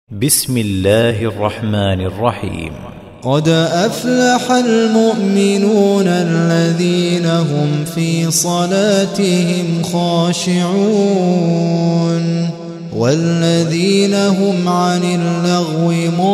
بسم الله الرحمن الرحيم. قد أفلح المؤمنون الذين هم في صلاتهم خاشعون والذين هم عن اللغو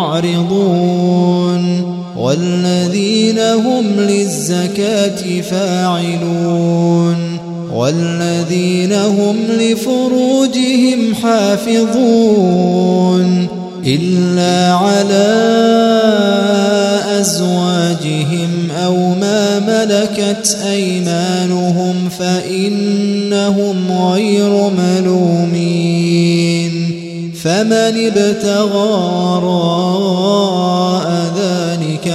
معرضون والذين هم للزكاة فاعلون والذين هم لفروجهم حافظون إلا على أزواجهم أو ما ملكت أيمانهم فإنهم غير ملومين فمن ابتغى وراء ذلك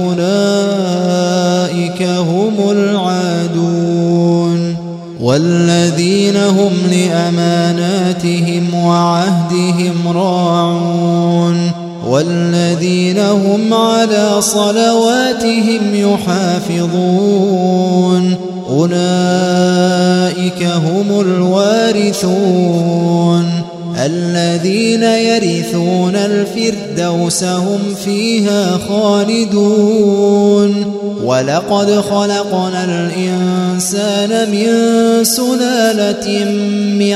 فأولئك هم العادون والذين هم لأماناتهم وعهدهم راعون والذين هم على صلواتهم يحافظون أولئك هم الوارثون الذين يرثون الفردوس هم فيها خالدون ولقد خلقنا الإنسان من سلالة من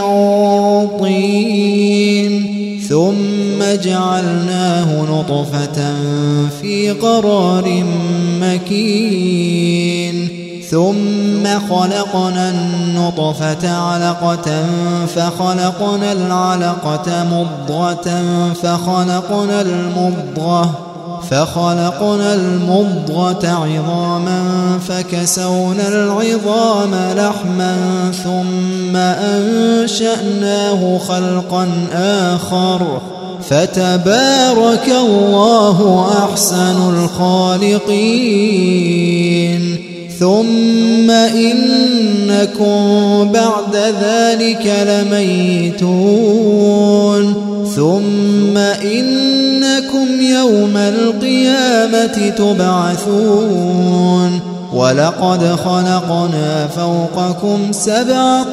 طين ثم جعلناه نطفة في قرار مكين ثم خلقنا النطفة علقة فخلقنا العلقة مضغة فخلقنا المضغة عظاما فكسونا العظام لحما ثم أنشأناه خلقا آخر فتبارك الله أحسن الخالقين ثم إنكم بعد ذلك لميتون ثم إنكم يوم القيامة تبعثون ولقد خلقنا فوقكم 7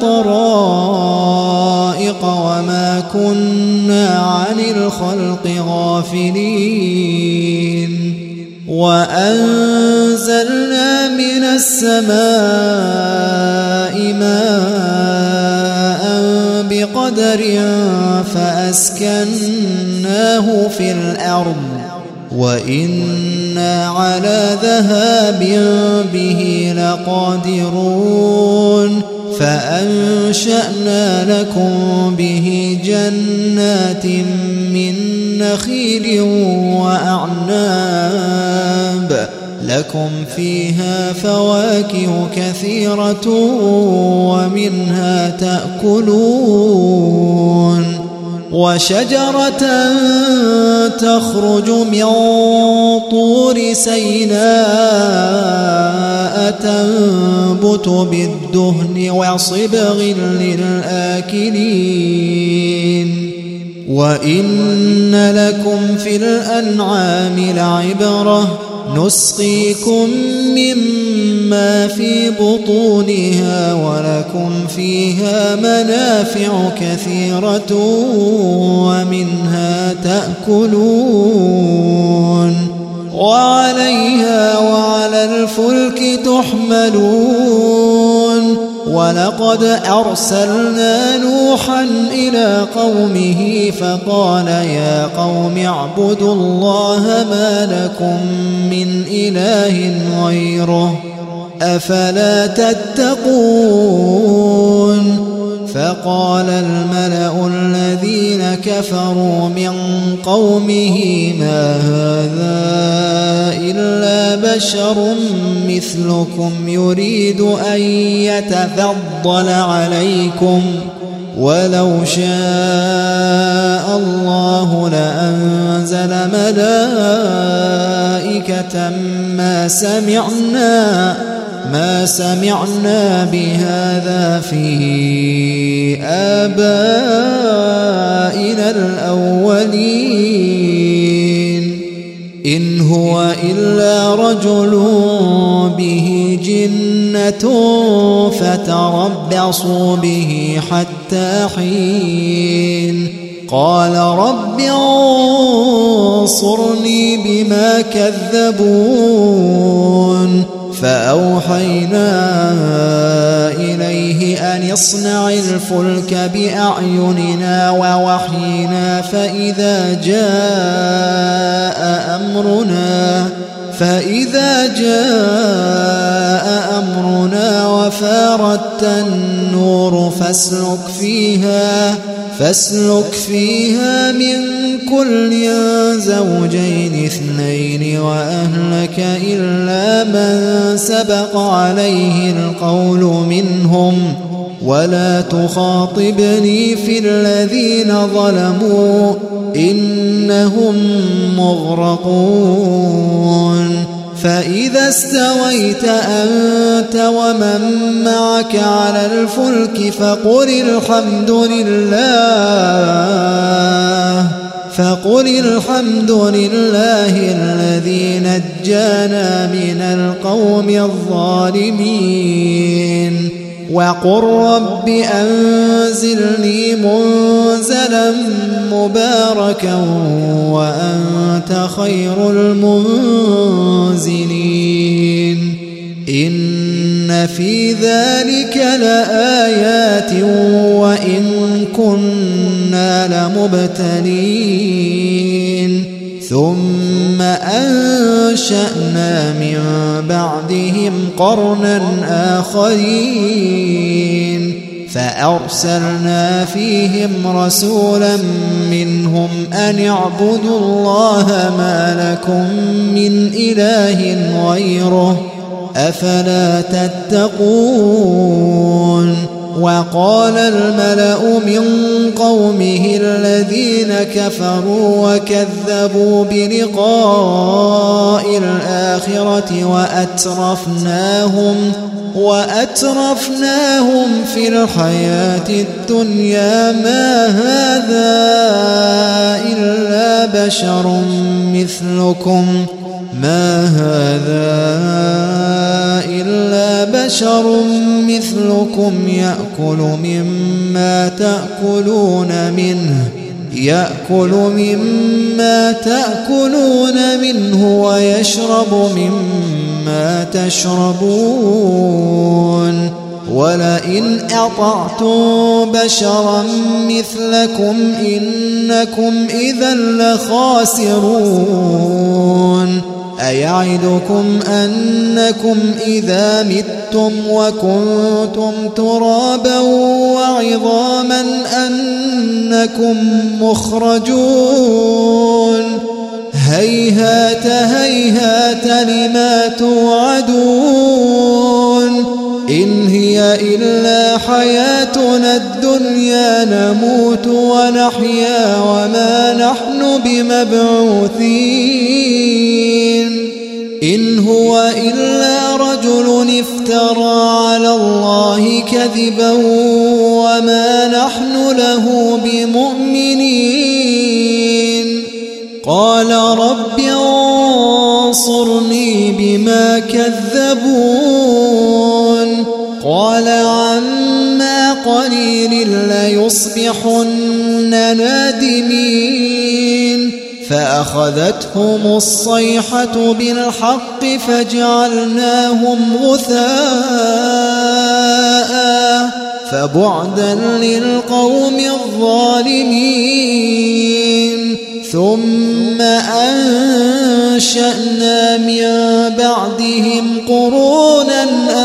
طرائق وما كنا عن الخلق غافلين وأنزلنا من السماء ماء بقدر فأسكناه في الأرض وإنا على ذهاب به لقادرون فأنشأنا لكم به جنات من نخيل وأعناب لكم فيها فواكه كثيرة ومنها تأكلون وشجرة تخرج من طور سيناء تنبت بالدهن وصبغ للآكلين وإن لكم في الأنعام لعبرة نسقيكم مما في بطونها ولكم فيها منافع كثيرة ومنها تأكلون وعليها وعلى الفلك تحملون ولقد أرسلنا نوحا إلى قومه فقال يا قوم اعبدوا الله ما لكم من إله غيره أفلا تتقون فقال الملأ الذين كفروا من قومه ما هذا إلا بشر مثلكم يريد أن يتفضل عليكم ولو شاء الله لأنزل ملائكة ما سمعنا بهذا في آبائنا الأولين إن هو إلا رجل به جنة فتربصوا به حتى حين قال رب انصرني بما كذبون فأوحينا إليه أن اصنع الفلك بأعيننا ووحينا فإذا جاء أمرنا وفارت النور فاسلك فيها من كل زوجين اثنين وأهلك إلا من سبق عليه القول منهم ولا تخاطبني في الذين ظلموا إنهم مغرقون فإذا استويت أنت ومن معك على الفلك فقل الحمد لله الذي نجانا من القوم الظالمين وقل رب أنزلني منزلا مباركا وأنت خير المنزلين إن في ذلك لآيات وإن كنا لمبتلين ثم أنشأنا من بعدهم قرنا آخرين فأرسلنا فيهم رسولا منهم أن اعبدوا الله ما لكم من إله غيره أفلا تتقون وقال الملأ من قومه الذين كفروا وكذبوا بلقاء الآخرة وأترفناهم في الحياة الدنيا ما هذا إلا بشر مثلكم يأكل مما تأكلون منه ويشرب مما تشربون ولئن أطعتم بشرا مثلكم إنكم إذا لخاسرون أيعدكم أنكم إذا متم وكنتم ترابا وعظاما أنكم مخرجون هيهات لما توعدون إن هي إلا حياتنا الدنيا نموت ونحيا وما نحن بمبعوثين إن هو إلا رجل افترى على الله كذبا وما نحن له بمؤمنين قال رب انصرني بما كذبون قال عما قليل ليصبحن نادمين فأخذتهم الصيحة بالحق فجعلناهم غثاء فبعدا للقوم الظالمين ثم أنشأنا من بعدهم قرونا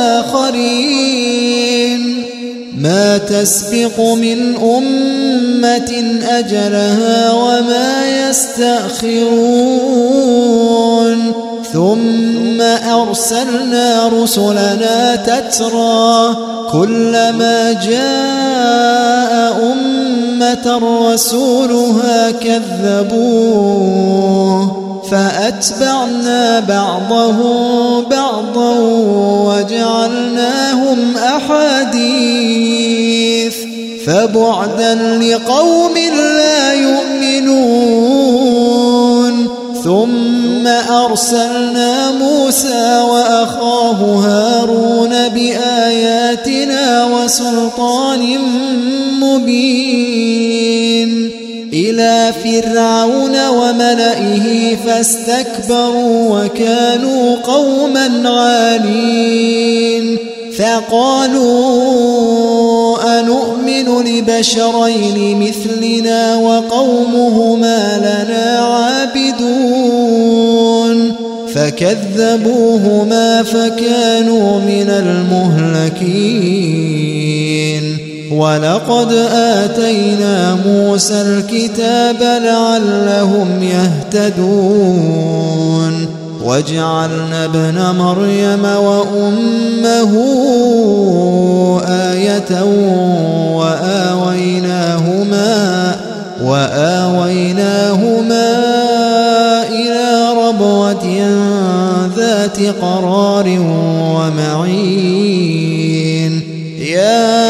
آخرين ما تسبق من أمة أجلها وما يستأخرون ثم أرسلنا رسلنا تترى كلما جاء أمة رسولها كذبوه فأتبعنا بعضهم بعضا وجعلناهم أحاديث فبعدا لقوم لا يؤمنون ثم أرسلنا موسى وأخاه هارون بآياتنا وسلطان مبين إلى فرعون وملئه فاستكبروا وكانوا قوما عالين فقالوا أنؤمن لبشرين مثلنا وقومهما لنا عابدون فكذبوهما فكانوا من المهلكين ولقد آتينا موسى الكتاب لعلهم يهتدون وجعلنا ابن مريم وأمه آية وآويناهما إلى ربوة ذات قرار ومعين يا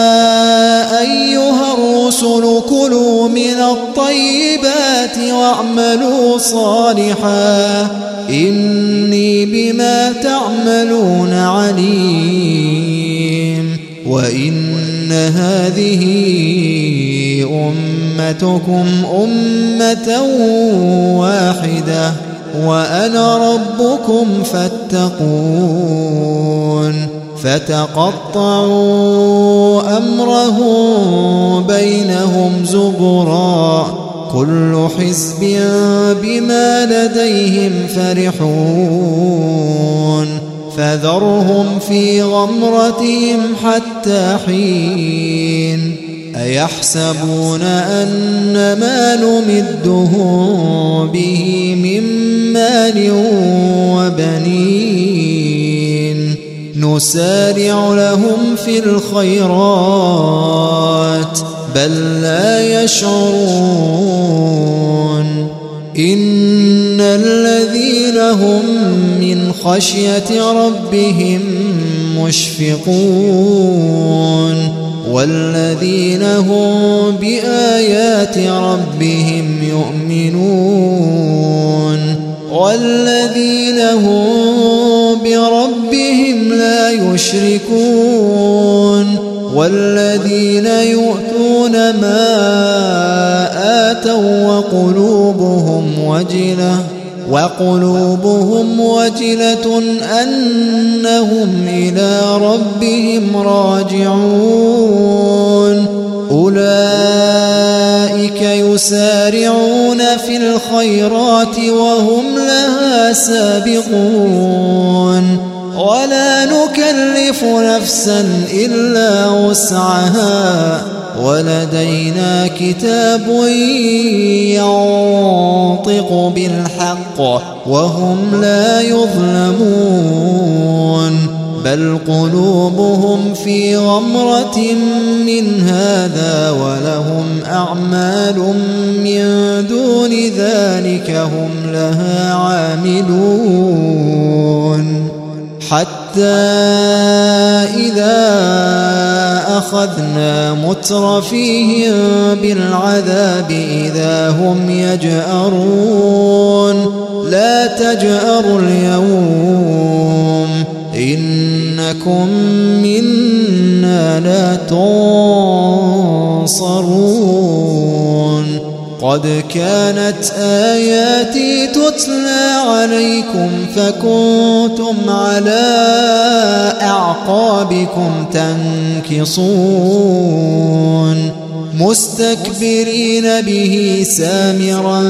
أيها الرسل كلوا من الطيبات واعملوا صالحا إني بما تعملون عليم وإن هذه أمتكم أمة واحدة وأنا ربكم فاتقون فتقطعوا أمرهم بينهم زبرا كل حزب بما لديهم فرحون فذرهم في غمرتهم حتى حين أيحسبون أن ما نمدهم به من مال وبنين نسارع لهم في الخيرات بل لا يشعرون إن الذين هم من خشية ربهم مشفقون والذين هم بآيات ربهم يؤمنون والذين هم بربهم لا يشركون والذين يؤتون ما آتوا وقلوبهم وجلة أنهم إلى ربهم راجعون أولئك يسارعون في الخيرات وهم لها سابقون ولا نكلف نفسا إلا وسعها ولدينا كتاب ينطق بالحق وهم لا يظلمون بل قلوبهم في غمرة من هذا ولهم أعمال من دون ذلك هم لها عاملون حتى إذا أخذنا مترفيهم بالعذاب إذا هم يجأرون لا تجأروا اليوم إنكم منا لا تنصرون قد كانت آياتي تتلى عليكم فكنتم على أعقابكم تنكصون مستكبرين به سامرا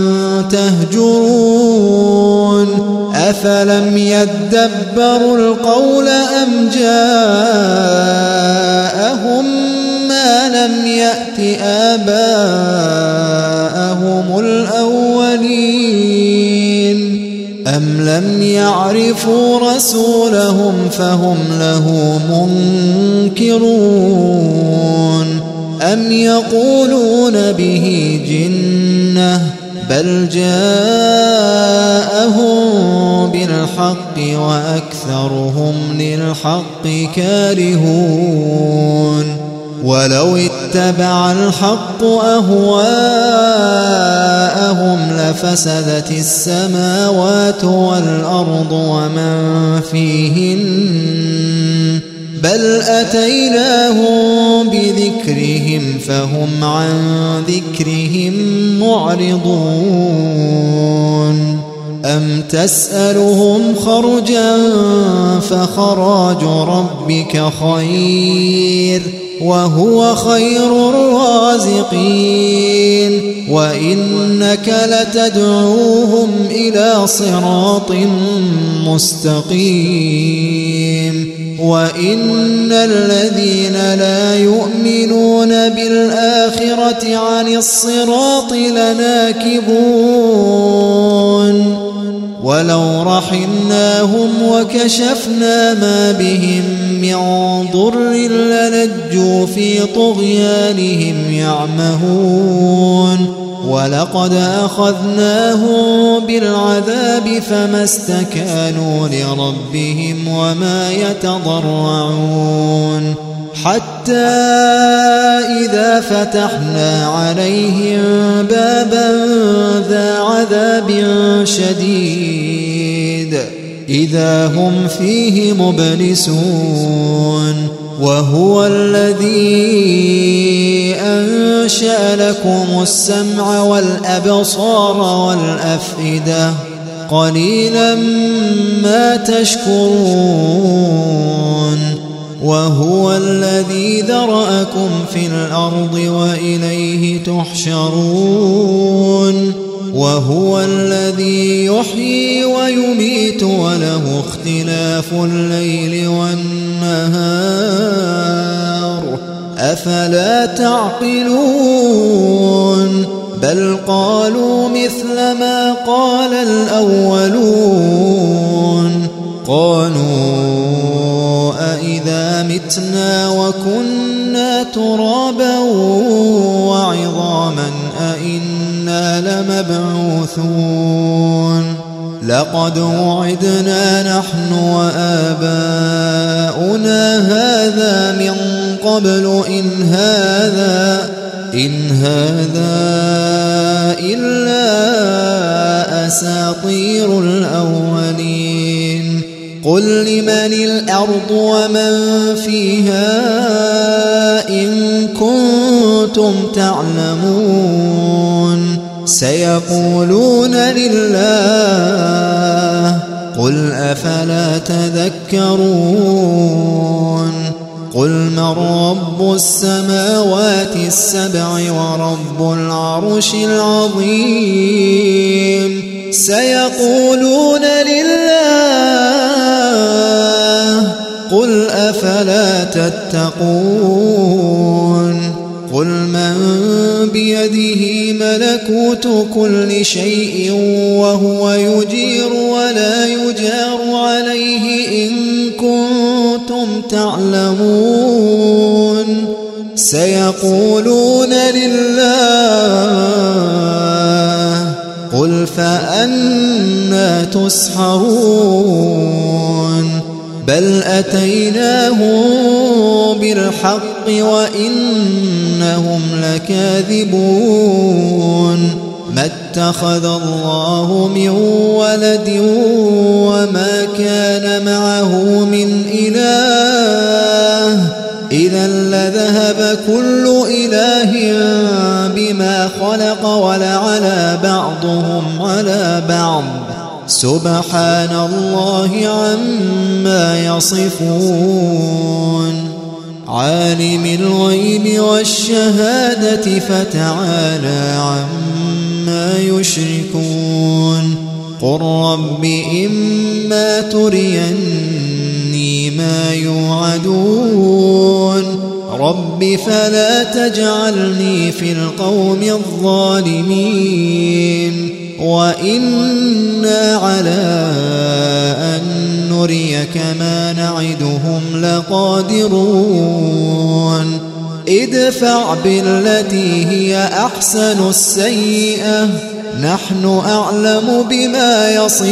تهجرون أفلم يدبروا القول أم جاءهم ما لم يأت آباءهم الأولين أم لم يعرفوا رسولهم فهم له منكرون أم يقولون به جنة بل جاءهم بالحق وأكثرهم للحق كارهون ولو اتبع الحق أهواءهم لفسدت السماوات والأرض ومن فيهن بل أتيناهم بذكرهم فهم عن ذكرهم معرضون أم تسألهم خرجا فخراج ربك خير وهو خير الرازقين وإنك لتدعوهم إلى صراط مستقيم وإن الذين لا يؤمنون بالآخرة عن الصراط لناكبون ولو رحمناهم وكشفنا ما بهم من ضر للجوا في طغيانهم يعمهون ولقد أخذناهم بالعذاب فما استكانوا لربهم وما يتضرعون حتى إذا فتحنا عليهم بابا ذا عذاب شديد إذا هم فيه مبلسون وهو الذي أنشأ لكم السمع والأبصار والأفئدة قليلا ما تشكرون وهو الذي ذرأكم في الأرض وإليه تحشرون وهو الذي يحيي ويميت وله اختلاف الليل والنهار أفلا تعقلون بل قالوا مثل ما قال الأولون قالوا أإذا متنا وكنا ترابا وعظاما أإنا لمبعوثون لقد وعدنا نحن وآباؤنا هذا من قبل إن هذا إلا أساطير الأولين قل لمن الأرض ومن فيها إن كنتم تعلمون سيقولون لله قل أفلا تذكرون قل من رب السماوات السبع ورب العرش العظيم سيقولون لله قل أفلا تتقون قل من بيده ملكوت كل شيء وهو يجير ولا يجار عليه إن كنتم تعلمون سيقولون لله قل فأنى تسحرون بل أتيناهم بالحق وإنهم لكاذبون ما اتخذ الله من ولد وما كان معه من إله إذا لذهب كل إله بما خلق ولعلى بعضهم على بعض سبحان الله عما يصفون عالم الغيب والشهادة فتعالى عما يشركون قل رب إما تريني ما يوعدون رب فلا تجعلني في القوم الظالمين وإنا على أن نريك ما نعدهم لقادرون ادفع بالتي هي أحسن السيئة نحن أعلم بما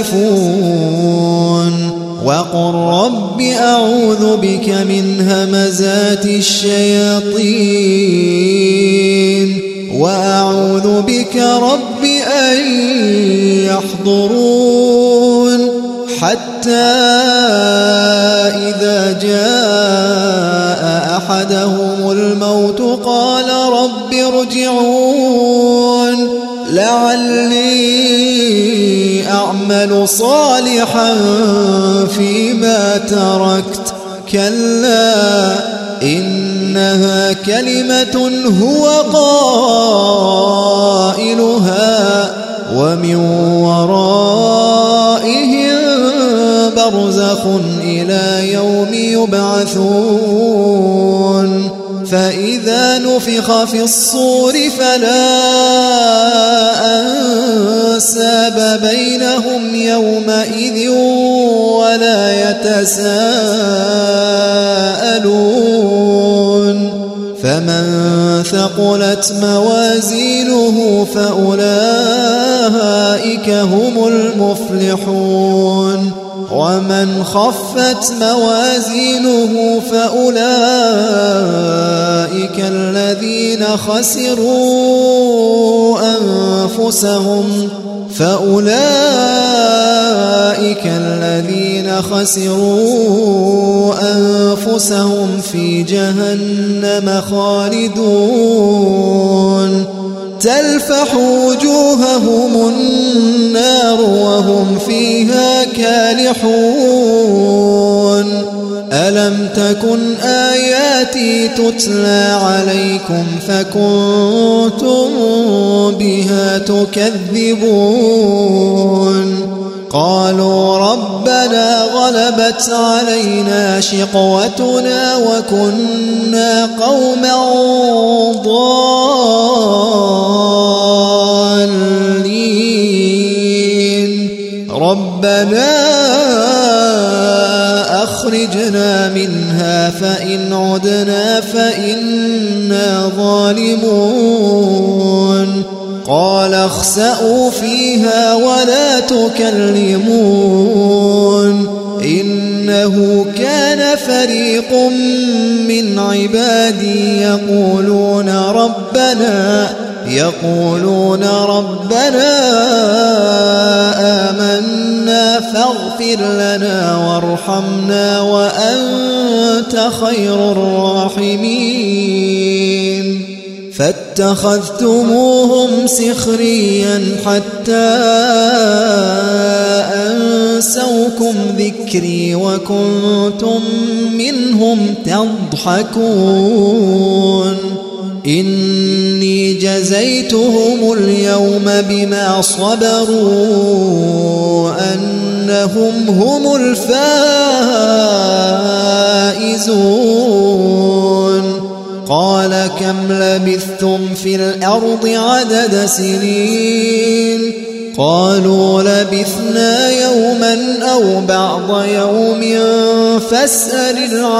يصفون وقل رب أعوذ بك من همزات الشياطين وأعوذ بك رب أن يحضرون حتى إذا جاء أحدهم الموت قال رب ارجعون لعلي أعمل صالحا فيما تركت كلا إنها كلمة هو قائلها ومن ورائهم برزخ إلى يوم يبعثون فإذا نفخ في الصور فلا أنساب بينهم يومئذ ولا يتساءلون فمن ثقلت موازينه فأولئك هم المفلحون ومن خفت موازينه فأولئك الذين خسروا أنفسهم في جهنم خالدون تلفح وجوههم النار وهم فيها كالحون ألم تكن آياتي تتلى عليكم فكنتم بها تكذبون قالوا ربنا غلبت علينا شقوتنا وكنا قوما ضالين ربنا أخرجنا منها فإن عدنا فإنا ظالمون قال اخسأوا فيها ولا تكلمون إنه كان فريق من عبادي يقولون ربنا آمنا فاغفر لنا وارحمنا وأنت خير الراحمين فاتخذتموهم سخريا حتى أنسوكم ذكري وكنتم منهم تضحكون إني جزيتهم اليوم بما صبروا أنهم هم الفائزون قال كم لبثتم في الأرض عدد سنين قالوا لبثنا يوما أو بعض يوم فاسأل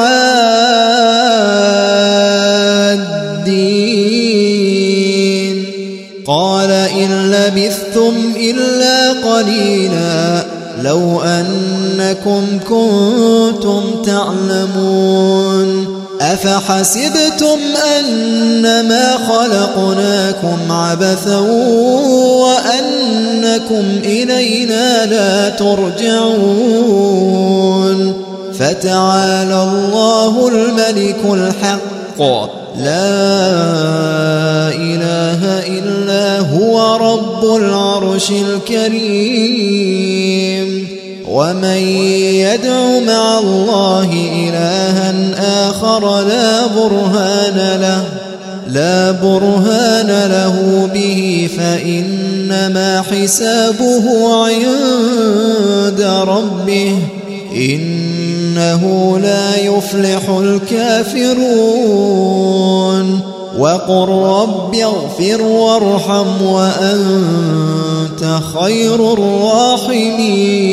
العادين قال إن لبثتم إلا قليلا لو أنكم كنتم تعلمون أفحسبتم أنما خلقناكم عبثا وأنكم إلينا لا ترجعون فتعالى الله الملك الحق لا إله إلا هو رب العرش الكريم ومن يدع مع الله إلها آخر لا برهان له به فإنما حسابه عند ربه إنه لا يفلح الكافرون وقل رب اغفر وارحم وأنت خير الراحمين